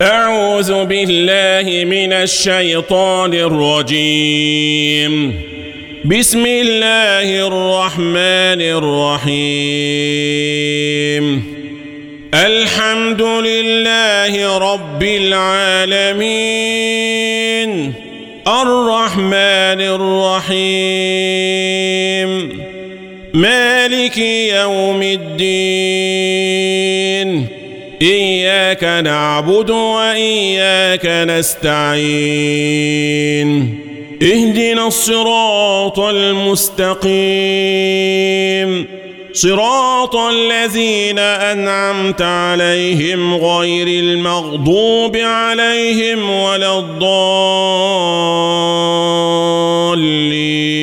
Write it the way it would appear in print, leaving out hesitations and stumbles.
أعوذ بالله من الشيطان الرجيم. بسم الله الرحمن الرحيم. الحمد لله رب العالمين الرحمن الرحيم مالك يوم الدين إياك نعبد وإياك نستعين اهدنا الصراط المستقيم صراط الذين أنعمت عليهم غير المغضوب عليهم ولا الضالين.